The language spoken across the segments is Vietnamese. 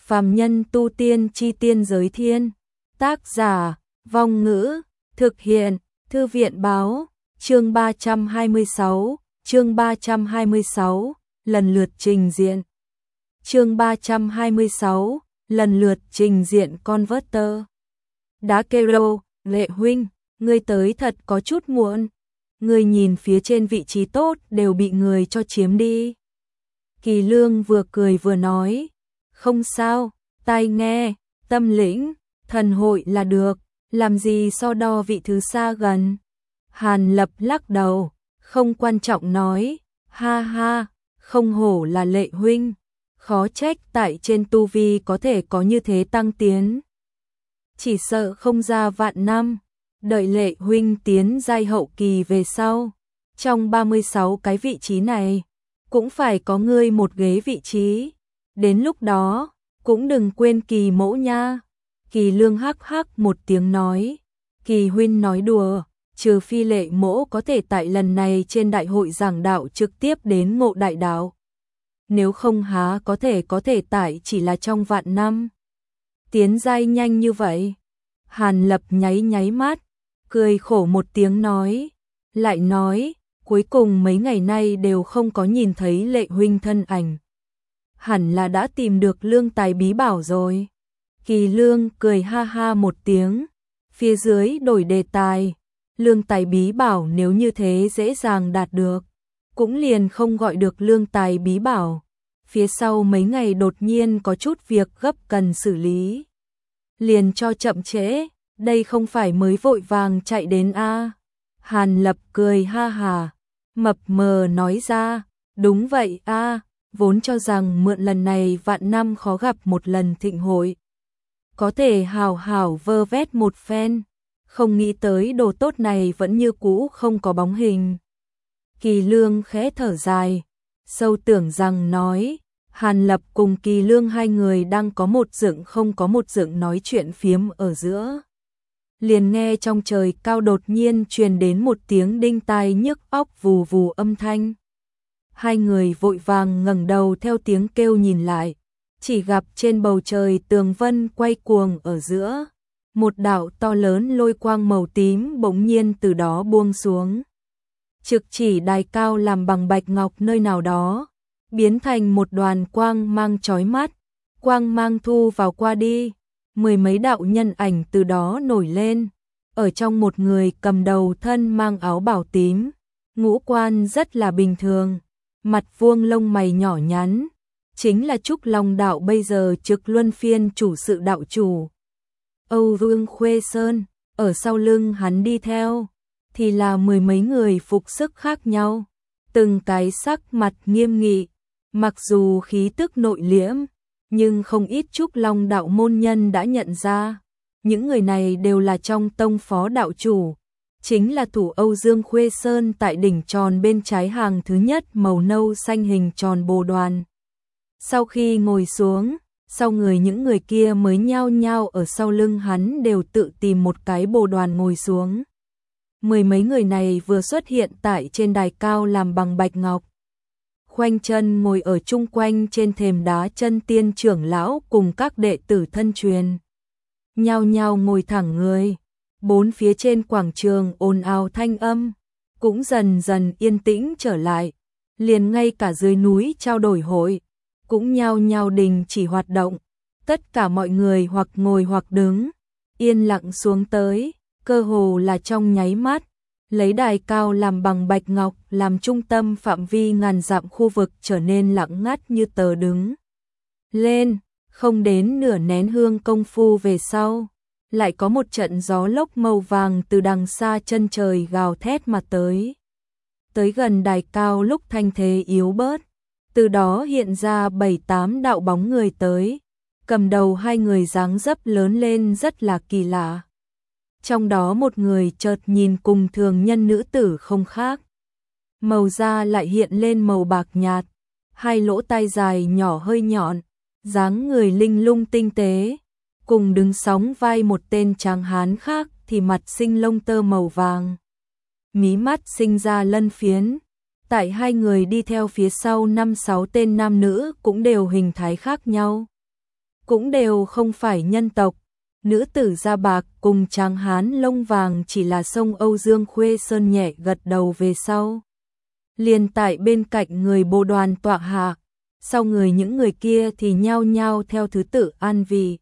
Phàm nhân tu tiên chi tiên giới thiên. Tác giả, Vong Ngữ, thực hiện, Thư viện Báo, chương 326, lần lượt trình diện. Chương 326, lần lượt trình diện Converter. Đá Kero, Lệ huynh, ngươi tới thật có chút muộn. Ngươi nhìn phía trên vị trí tốt đều bị người cho chiếm đi. Kỳ Lương vừa cười vừa nói, không sao, tai nghe, tâm lĩnh, thần hội là được, làm gì so đo vị thứ xa gần. Hàn Lập lắc đầu, không quan trọng nói, ha ha, không hổ là Lệ huynh, khó trách tại trên tu vi có thể có như thế tăng tiến. Chỉ sợ không ra vạn năm, đợi Lệ huynh tiến giai hậu kỳ về sau, trong 36 cái vị trí này, cũng phải có ngươi một ghế vị trí, đến lúc đó, cũng đừng quên Kỳ mẫu nha. Kỳ Lương hắc hắc một tiếng nói, Kỳ huynh nói đùa, trừ phi Lệ mẫu có thể tại lần này trên đại hội giảng đạo trực tiếp đến ngộ đại đạo. Nếu không há có thể tại chỉ là trong vạn năm. Tiến giai nhanh như vậy. Hàn Lập nháy mắt, cười khổ một tiếng nói, lại nói, cuối cùng mấy ngày nay đều không có nhìn thấy Lệ huynh thân ảnh. Hẳn là đã tìm được lương tài bí bảo rồi. Kỳ Lương cười ha ha một tiếng, phía dưới đổi đề tài, lương tài bí bảo nếu như thế dễ dàng đạt được, cũng liền không gọi được lương tài bí bảo. Phía sau mấy ngày đột nhiên có chút việc gấp cần xử lý, liền cho chậm trễ, đây không phải mới vội vàng chạy đến a. Hàn Lập cười ha hà, mập mờ nói ra, đúng vậy a, vốn cho rằng mượn lần này vạn năm khó gặp một lần thịnh hội, có thể hào hào vơ vét một phen, không nghĩ tới đồ tốt này vẫn như cũ không có bóng hình. Kỳ Lương khẽ thở dài, sâu tưởng rằng nói, Hàn Lập cùng Kỳ Lương hai người đang có một dựng không có một dựng nói chuyện phiếm ở giữa. Liền nghe trong trời cao đột nhiên truyền đến một tiếng đinh tai nhức óc vù vù âm thanh. Hai người vội vàng ngẩng đầu theo tiếng kêu nhìn lại, chỉ gặp trên bầu trời tường vân quay cuồng ở giữa, một đạo to lớn lôi quang màu tím bỗng nhiên từ đó buông xuống. Trực chỉ đài cao làm bằng bạch ngọc nơi nào đó, biến thành một đoàn quang mang chói mắt, quang mang thu vào qua đi, mười mấy đạo nhân ảnh từ đó nổi lên, ở trong một người cầm đầu thân mang áo bào tím, ngũ quan rất là bình thường, mặt vuông lông mày nhỏ nhắn, chính là Trúc Long đạo bây giờ trực luân phiên chủ sự đạo chủ. Âu Vương Khuê Sơn, ở sau lưng hắn đi theo, thì là mười mấy người phục sức khác nhau, từng cái sắc mặt nghiêm nghị, mặc dù khí tức nội liễm, nhưng không ít Trúc Long đạo môn nhân đã nhận ra, những người này đều là trong tông phó đạo chủ, chính là thủ Âu Dương Khuê Sơn tại đỉnh tròn bên trái hàng thứ nhất màu nâu xanh hình tròn bồ đoàn. Sau khi ngồi xuống, sau người những người kia mới nhao nhao ở sau lưng hắn đều tự tìm một cái bồ đoàn ngồi xuống. Mười mấy người này vừa xuất hiện tại trên đài cao làm bằng bạch ngọc. Khoanh chân ngồi ở chung quanh trên thềm đá chân tiên trưởng lão cùng các đệ tử thân truyền. Nhao nhao ngồi thẳng người, bốn phía trên quảng trường ồn ào thanh âm, cũng dần dần yên tĩnh trở lại, liền ngay cả dưới núi trao đổi hội, cũng nhao nhao đình chỉ hoạt động, tất cả mọi người hoặc ngồi hoặc đứng, yên lặng xuống tới, cơ hồ là trong nháy mắt. Lấy đài cao làm bằng bạch ngọc làm trung tâm phạm vi ngàn dặm khu vực trở nên lặng ngắt như tờ đứng. Lên, không đến nửa nén hương công phu về sau, lại có một trận gió lốc màu vàng từ đằng xa chân trời gào thét mà tới. Tới gần đài cao lúc thanh thế yếu bớt, từ đó hiện ra 7-8 đạo bóng người tới, cầm đầu hai người dáng dấp lớn lên rất là kỳ lạ. Trong đó một người chợt nhìn cùng thường nhân nữ tử không khác. Màu da lại hiện lên màu bạc nhạt, hai lỗ tai dài nhỏ hơi nhọn, dáng người linh lung tinh tế, cùng đứng sóng vai một tên tráng hán khác thì mặt sinh lông tơ màu vàng. Mí mắt sinh ra lân phiến, tại hai người đi theo phía sau 5-6 tên nam nữ cũng đều hình thái khác nhau. cũng đều không phải nhân tộc. Nữ tử da bạc cùng tráng hán lông vàng chỉ là sông Âu Dương Khuê Sơn nhẹ gật đầu về sau. Liền tại bên cạnh người bồ đoàn tọa hạ, sau người những người kia thì nhao nhao theo thứ tự an vị.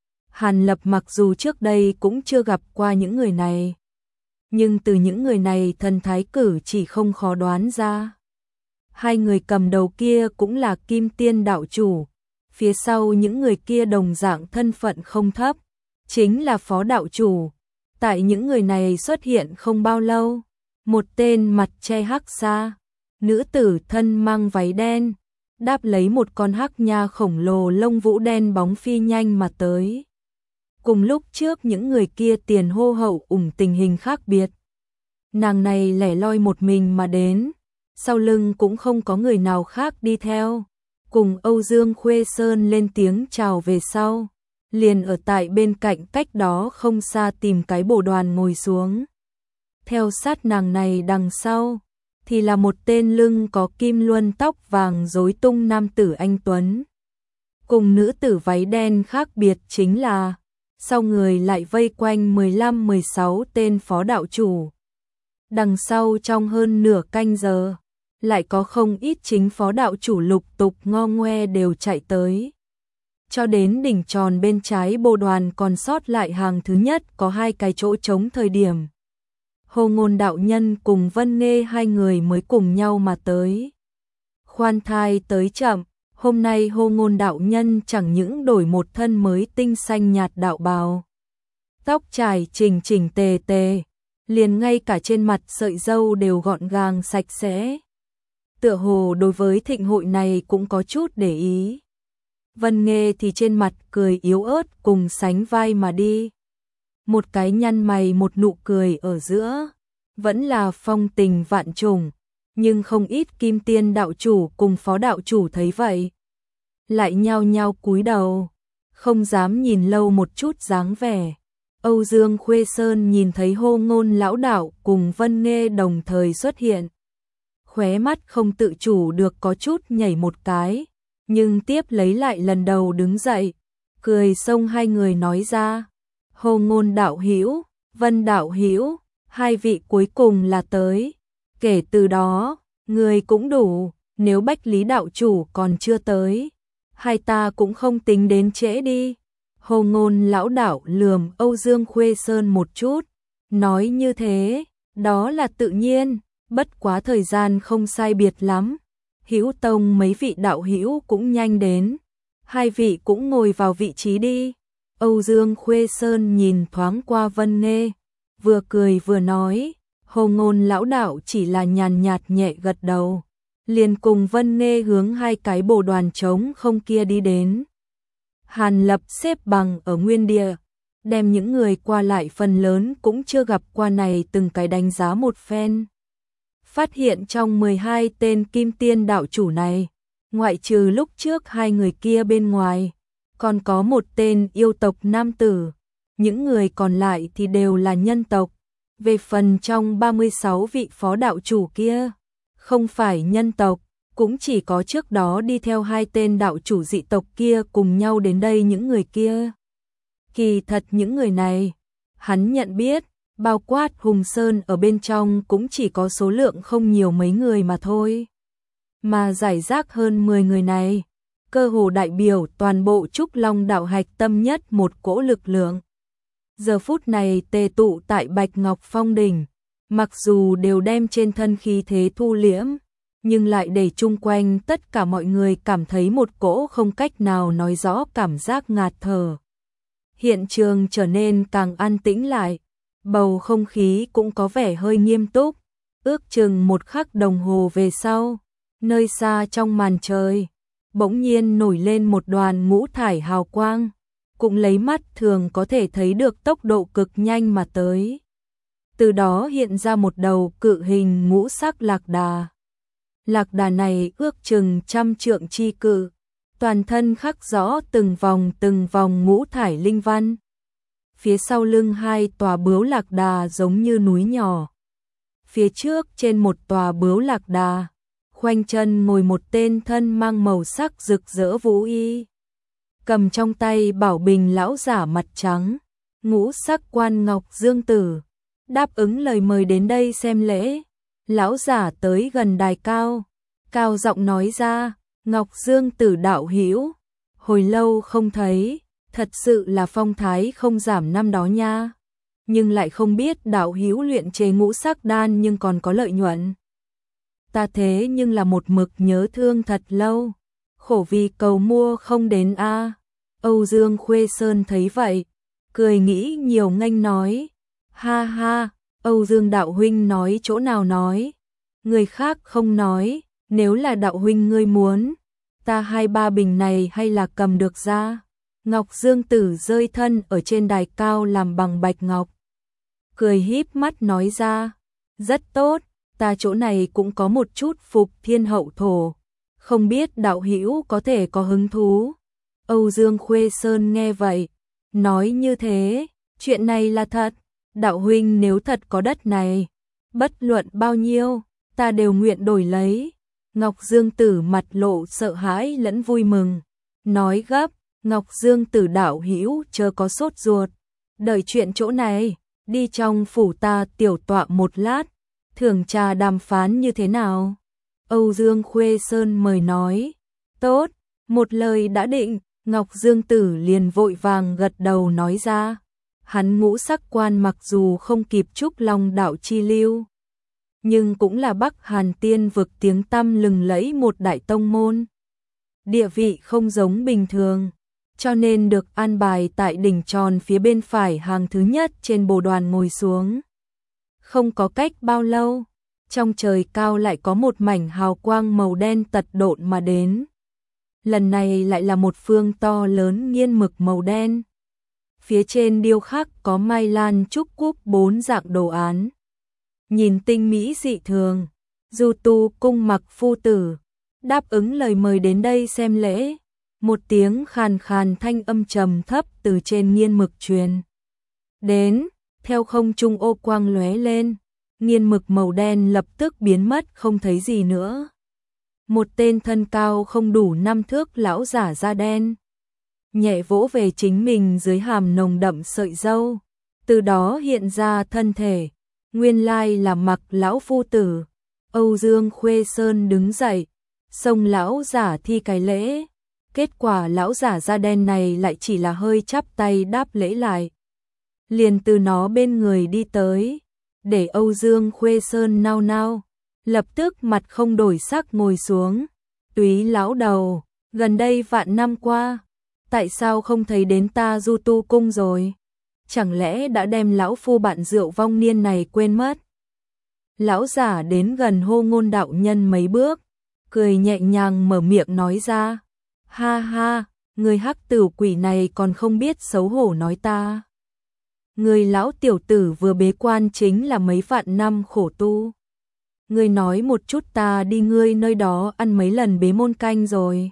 Hàn Lập mặc dù trước đây cũng chưa gặp qua những người này, nhưng từ những người này thần thái cử chỉ không khó đoán ra. Hai người cầm đầu kia cũng là Kim Tiên đạo chủ, phía sau những người kia đồng dạng thân phận không thấp, chính là phó đạo chủ. Tại những người này xuất hiện không bao lâu, một tên mặt che hắc xa, nữ tử thân mang váy đen, đáp lấy một con hắc nha khổng lồ lông vũ đen bóng phi nhanh mà tới. Cùng lúc trước những người kia tiền hô hậu ủng tình hình khác biệt. Nàng này lẻ loi một mình mà đến, sau lưng cũng không có người nào khác đi theo. Cùng Âu Dương Khuê Sơn lên tiếng chào về sau, liền ở tại bên cạnh cách đó không xa tìm cái bồ đoàn ngồi xuống. Theo sát nàng này đằng sau, thì là một tên lưng có kim luân tóc vàng rối tung nam tử anh tuấn. Cùng nữ tử váy đen khác biệt chính là, sau người lại vây quanh 15-16 tên phó đạo chủ. Đằng sau trong hơn nửa canh giờ, lại có không ít chính phó đạo chủ lục tục ngo ngoe đều chạy tới. Cho đến đỉnh tròn bên trái bồ đoàn còn sót lại hàng thứ nhất có 2 cái chỗ trống thời điểm. Hồ Ngôn đạo nhân cùng Vân Nghê hai người mới cùng nhau mà tới. Khoan thai tới chậm, hôm nay Hồ Ngôn đạo nhân chẳng những đổi một thân mới tinh xanh nhạt đạo bào. Tóc trải chỉnh chỉnh tề tề, liền ngay cả trên mặt sợi râu đều gọn gàng sạch sẽ. Tựa hồ đối với thịnh hội này cũng có chút để ý. Vân Nghê thì trên mặt cười yếu ớt cùng sánh vai mà đi. Một cái nhăn mày một nụ cười ở giữa, vẫn là phong tình vạn trùng, nhưng không ít Kim Tiên đạo chủ cùng phó đạo chủ thấy vậy, lại nhao nhao cúi đầu, không dám nhìn lâu một chút dáng vẻ. Âu Dương Khuê Sơn nhìn thấy Hồ Ngôn lão đạo cùng Vân Nghê đồng thời xuất hiện, khóe mắt không tự chủ được có chút nhảy một cái, nhưng tiếp lấy lại lần đầu đứng dậy, cười xông hai người nói ra: Hồ Ngôn đạo hữu, Vân đạo hữu, hai vị cuối cùng là tới. Kể từ đó, người cũng đủ, nếu Bách Lý đạo chủ còn chưa tới, hai ta cũng không tính đến trễ đi. Hồ Ngôn lão đạo lườm Âu Dương Khuê Sơn một chút, nói như thế, đó là tự nhiên, bất quá thời gian không sai biệt lắm. Hữu tông mấy vị đạo hữu cũng nhanh đến, hai vị cũng ngồi vào vị trí đi. Âu Dương Khuê Sơn nhìn thoáng qua Vân Nghê, vừa cười vừa nói. Hồ Ngôn lão đạo chỉ là nhàn nhạt nhẹ gật đầu, liền cùng Vân Nghê hướng 2 cái bồ đoàn trống không kia đi đến. Hàn Lập xếp bằng ở nguyên địa, đem những người qua lại phần lớn cũng chưa gặp qua này từng cái đánh giá một phen. Phát hiện trong 12 tên Kim Tiên đạo chủ này, ngoại trừ lúc trước 2 người kia bên ngoài, còn có một tên yêu tộc nam tử, những người còn lại thì đều là nhân tộc. Về phần trong 36 vị phó đạo chủ kia, không phải nhân tộc, cũng chỉ có trước đó đi theo 2 tên đạo chủ dị tộc kia cùng nhau đến đây những người kia. Kỳ thật những người này, hắn nhận biết, bao quát Hùng Sơn ở bên trong cũng chỉ có số lượng không nhiều mấy người mà thôi. Mà giải rác hơn 10 người này, cơ hồ đại biểu toàn bộ Trúc Long đạo hạch tâm nhất một cỗ lực lượng. Giờ phút này tề tụ tại Bạch Ngọc Phong đỉnh, mặc dù đều đem trên thân khí thế thu liễm, nhưng lại để chung quanh tất cả mọi người cảm thấy một cỗ không cách nào nói rõ cảm giác ngạt thở. Hiện trường trở nên càng an tĩnh lại, bầu không khí cũng có vẻ hơi nghiêm túc. Ước chừng 1 khắc đồng hồ về sau, nơi xa trong màn trời, bỗng nhiên nổi lên một đoàn ngũ thải hào quang, cũng lấy mắt thường có thể thấy được tốc độ cực nhanh mà tới. Từ đó hiện ra một đầu cự hình ngũ sắc lạc đà. Lạc đà này ước chừng 100 trượng chi cự, toàn thân khắc rõ từng vòng ngũ thải linh văn. Phía sau lưng 2 tòa bướu lạc đà giống như núi nhỏ. Phía trước trên một tòa bướu lạc đà, khoanh chân ngồi một tên thân mang màu sắc rực rỡ vũ y. cầm trong tay bảo bình lão giả mặt trắng, ngũ sắc quan Ngọc Dương Tử, đáp ứng lời mời đến đây xem lễ. Lão giả tới gần đài cao, cao giọng nói ra, Ngọc Dương Tử đạo hữu, hồi lâu không thấy, thật sự là phong thái không giảm năm đó nha. Nhưng lại không biết đạo hữu luyện chế ngũ sắc đan nhưng còn có lợi nhuận. Ta thế nhưng là một mực nhớ thương thật lâu, khổ vì cầu mua không đến a. Âu Dương Khuê Sơn thấy vậy, cười nghĩ nhiều nghênh nói, ha ha, Âu Dương đạo huynh nói chỗ nào nói, người khác không nói, nếu là đạo huynh ngươi muốn, ta 2-3 bình này hay là cầm được ra. Ngọc Dương Tử rơi thân ở trên đài cao làm bằng bạch ngọc, cười híp mắt nói ra, rất tốt, ta chỗ này cũng có một chút phục thiên hậu thổ, không biết đạo hữu có thể có hứng thú. Âu Dương Khuê Sơn nghe vậy, nói như thế, chuyện này là thật, đạo huynh nếu thật có đất này, bất luận bao nhiêu, ta đều nguyện đổi lấy. Ngọc Dương Tử mặt lộ sợ hãi lẫn vui mừng, nói gấp, Ngọc Dương Tử đạo hữu chớ có sốt ruột, đợi chuyện chỗ này, đi trong phủ ta tiểu tọa một lát, thưởng trà đàm phán như thế nào? Âu Dương Khuê Sơn mời nói, tốt, một lời đã định, Ngọc Dương Tử liền vội vàng gật đầu nói ra, hắn ngũ sắc quan mặc dù không kịp Trúc Long đạo chi lưu, nhưng cũng là Bắc Hàn Tiên vực tiếng tăm lừng lẫy một đại tông môn. Địa vị không giống bình thường, cho nên được an bài tại đỉnh tròn phía bên phải hàng thứ nhất trên bồ đoàn ngồi xuống. Không có cách bao lâu, trong trời cao lại có một mảnh hào quang màu đen tật độn mà đến. Lần này lại là một phương to lớn nghiên mực màu đen. Phía trên điêu khắc có mai lan trúc cúc 4 dạng đồ án. Nhìn tinh mỹ dị thường, Du Tu cung mặc phu tử, đáp ứng lời mời đến đây xem lễ. Một tiếng khàn khàn thanh âm trầm thấp từ trên nghiên mực truyền đến, theo không trung ô quang lóe lên, nghiên mực màu đen lập tức biến mất không thấy gì nữa. Một tên thân cao không đủ 5 thước lão giả da đen, nhẹ vỗ về chính mình dưới hàm nồng đậm sợi râu, từ đó hiện ra thân thể, nguyên lai là Mặc lão phu tử. Âu Dương Khuê Sơn đứng dậy, xông lão giả thi cái lễ. Kết quả lão giả da đen này lại chỉ là hơi chắp tay đáp lễ lại. Liền từ nó bên người đi tới, để Âu Dương Khuê Sơn nao nao, lập tức mặt không đổi sắc ngồi xuống. Túy lão đầu, gần đây vạn năm qua, tại sao không thấy đến ta Du Tu cung rồi? Chẳng lẽ đã đem lão phu bạn rượu vong niên này quên mất? Lão giả đến gần Hô Ngôn đạo nhân mấy bước, cười nhẹ nhàng mở miệng nói ra. Ha ha, người hắc tử quỷ này còn không biết xấu hổ nói ta. Người lão tiểu tử vừa bế quan chính là mấy vạn năm khổ tu. Ngươi nói một chút ta đi ngươi nơi đó ăn mấy lần bế môn canh rồi.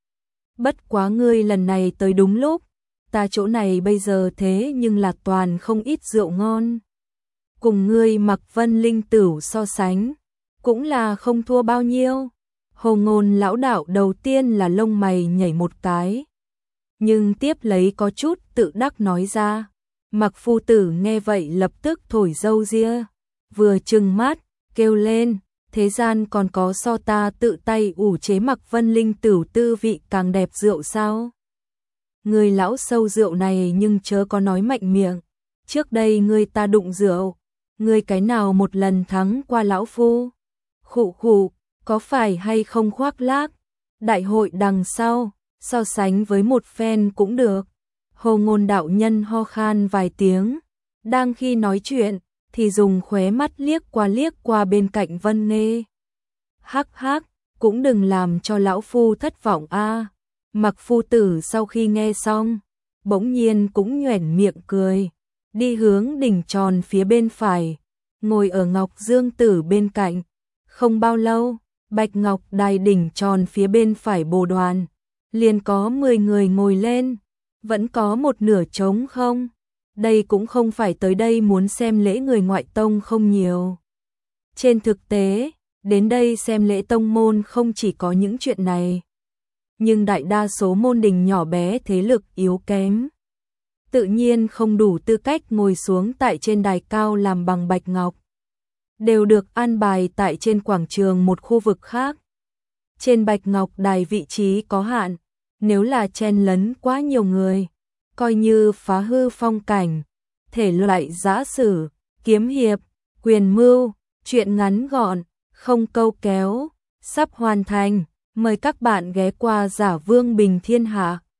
Bất quá ngươi lần này tới đúng lúc, ta chỗ này bây giờ thế nhưng là toàn không ít rượu ngon. Cùng ngươi Mặc Vân Linh Tửu so sánh, cũng là không thua bao nhiêu. Hồ Ngôn lão đạo đầu tiên là lông mày nhảy một cái, nhưng tiếp lấy có chút tự đắc nói ra. Mặc phu tử nghe vậy lập tức thổi râu ria, vừa trừng mắt, kêu lên, thế gian còn có so ta tự tay ủ chế Mặc Vân Linh Tửu tư vị càng đẹp rượu sao? Người lão sâu rượu này nhưng chớ có nói mạnh miệng, trước đây ngươi ta đụng rượu, ngươi cái nào một lần thắng qua lão phu? Khụ khụ, có phải hay không khoác lác? Đại hội đằng sau, so sánh với một phen cũng được. Hồ Ngôn đạo nhân ho khan vài tiếng, đang khi nói chuyện thì dùng khóe mắt liếc qua bên cạnh Vân Nghê. Hắc hắc, cũng đừng làm cho lão phu thất vọng a. Mặc phu tử sau khi nghe xong, bỗng nhiên cũng nhoẻn miệng cười, đi hướng đỉnh tròn phía bên phải, ngồi ở Ngọc Dương Tử bên cạnh. Không bao lâu, Bạch Ngọc đài đỉnh tròn phía bên phải bồ đoàn, liền có 10 người ngồi lên, vẫn có một nửa trống không. Đây cũng không phải tới đây muốn xem lễ người ngoại tông không nhiều. Trên thực tế, đến đây xem lễ tông môn không chỉ có những chuyện này. nhưng đại đa số môn đình nhỏ bé thế lực yếu kém, tự nhiên không đủ tư cách ngồi xuống tại trên đài cao làm bằng bạch ngọc, đều được an bài tại trên quảng trường một khu vực khác. Trên bạch ngọc đài vị trí có hạn, nếu là chen lấn quá nhiều người, coi như phá hư phong cảnh. Thể loại giã sử, kiếm hiệp, quyền mưu, truyện ngắn gọn, không câu kéo, sắp hoàn thành. Mời các bạn ghé qua Giả Vương Bình Thiên Hạ.